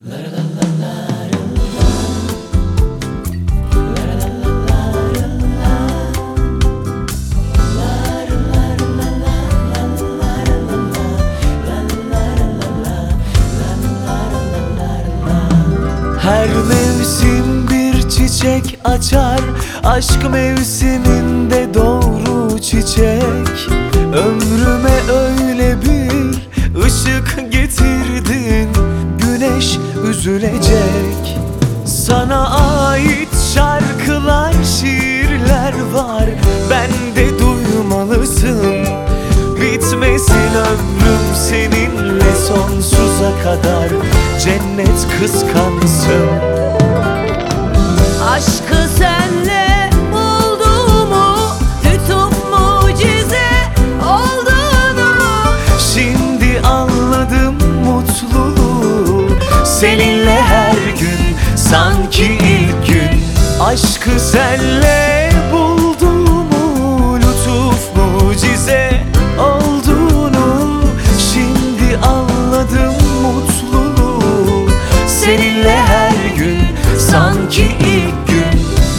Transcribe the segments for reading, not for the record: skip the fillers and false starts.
Her mevsim bir çiçek açar, aşk mevsiminde doğru çiçek. Ömrüme öyle bir ışık getirdin, güneş üzülecek. Sana ait şarkılar, şiirler var, bende duymalısın. Bitmesin ömrüm seninle sonsuza kadar, cennet kıskansın. Aşkı senle bulduğumu, lütuf mucize olduğunu Şimdi anladım mutluluğu, seninle her gün sanki ilk gün. Aşkı senle bulduğumu, lütuf mucize olduğunu şimdi anladım mutluluğu, seninle her gün sanki ilk gün.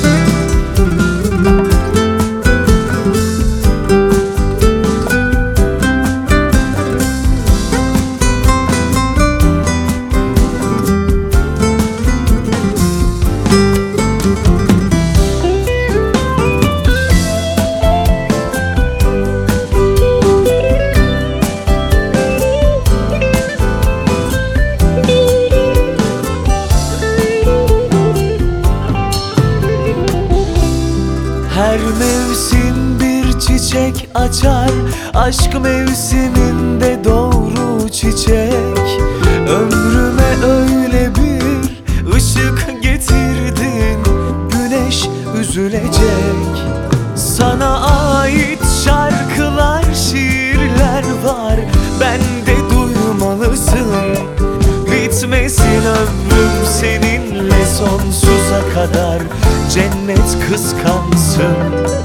Her mevsim bir çiçek açar, aşk mevsiminde doğru çiçek. Ömrüme öyle bir ışık getirdin, güneş üzülecek. Sana ait şarkılar, şiirler var, bende duymalısın. Bitmesin ömrüm seninle sonsuza kadar, cennet kıskansın.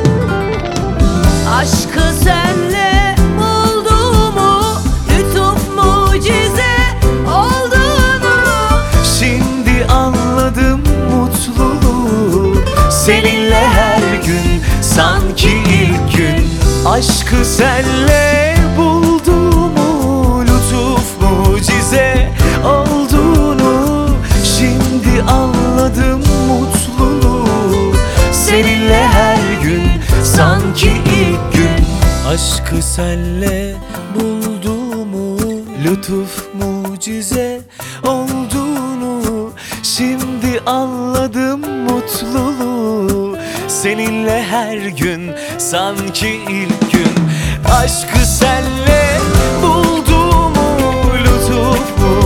Aşkı senle bulduğumu, lütuf mucize olduğunu Şimdi anladım mutluluğu, seninle her gün sanki ilk gün. Aşkı senle bulduğumu, lütuf mucize olduğunu şimdi anladım mutluluğu, seninle her gün sanki ilk gün. Aşkı senle bulduğumu, lütuf mucize olduğunu şimdi anladım mutluluğu, seninle her gün sanki ilk gün. Aşkı senle bulduğumu, lütuf